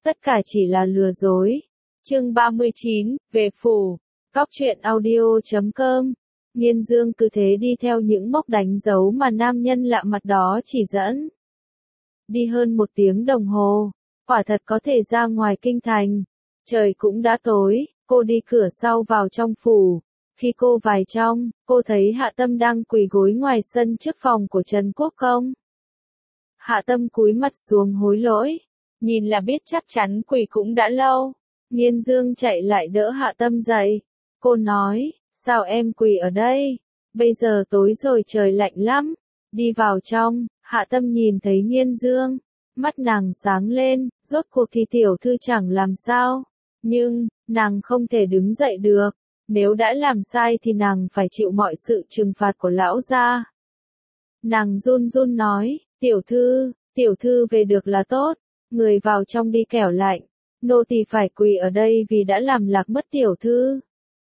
Tất cả chỉ là lừa dối. Chương 39, về phủ. Góc truyện audio.com. Nghiên Dương cứ thế đi theo những mốc đánh dấu mà nam nhân lạ mặt đó chỉ dẫn. Đi hơn 1 tiếng đồng hồ, quả thật có thể ra ngoài kinh thành. Trời cũng đã tối, cô đi cửa sau vào trong phủ. Khi cô vào trong, cô thấy Hạ Tâm đang quỳ gối ngoài sân trước phòng của Trần Quốc Công. Hạ Tâm cúi mặt xuống hối lỗi, nhìn là biết chắc chắn quỳ cũng đã lâu. Nghiên Dương chạy lại đỡ Hạ Tâm dậy. Cô nói, sao em quỳ ở đây? Bây giờ tối rồi trời lạnh lắm. Đi vào trong, Hạ Tâm nhìn thấy Nghiên Dương. Mắt nàng sáng lên, rốt cuộc thì tiểu thư chẳng làm sao. Nhưng, nàng không thể đứng dậy được. Nếu đã làm sai thì nàng phải chịu mọi sự trừng phạt của lão gia. Nàng run run nói, tiểu thư về được là tốt. Người vào trong đi kẻo lạnh. Nô tỳ phải quỳ ở đây vì đã làm lạc mất tiểu thư.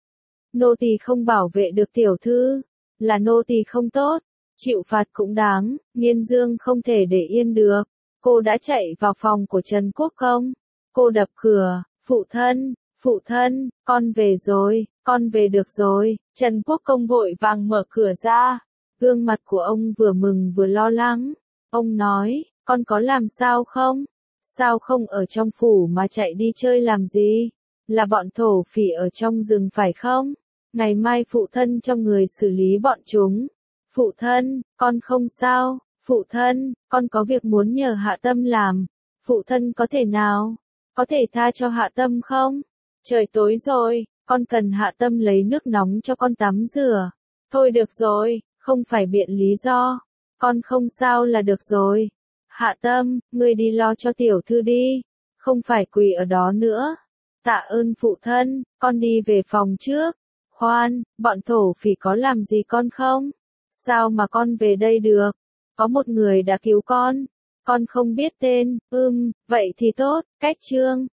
Nô tỳ không bảo vệ được tiểu thư, là nô tỳ không tốt, chịu phạt cũng đáng. Nghiên Dương không thể để yên được. Cô đã chạy vào phòng của Trần Quốc Công. Cô đập cửa, phụ thân, con về rồi, con về được rồi. Trần Quốc Công vội vàng mở cửa ra. Gương mặt của ông vừa mừng vừa lo lắng. Ông nói, con có làm sao không? Sao không ở trong phủ mà chạy đi chơi làm gì? Là bọn thổ phỉ ở trong rừng phải không? Ngày mai phụ thân cho người xử lý bọn chúng. Phụ thân, con không sao. Phụ thân, con có việc muốn nhờ Hạ Tâm làm. Phụ thân có thể nào? Có thể tha cho Hạ Tâm không? Trời tối rồi, con cần Hạ Tâm lấy nước nóng cho con tắm rửa. Thôi được rồi, không phải biện lý do. Con không sao là được rồi. Hạ Tâm, ngươi đi lo cho tiểu thư đi. Không phải quỳ ở đó nữa. Tạ ơn phụ thân, con đi về phòng trước. Khoan, bọn thổ phỉ có làm gì con không? Sao mà con về đây được? Có một người đã cứu con. Con không biết tên, vậy thì tốt. Cách chương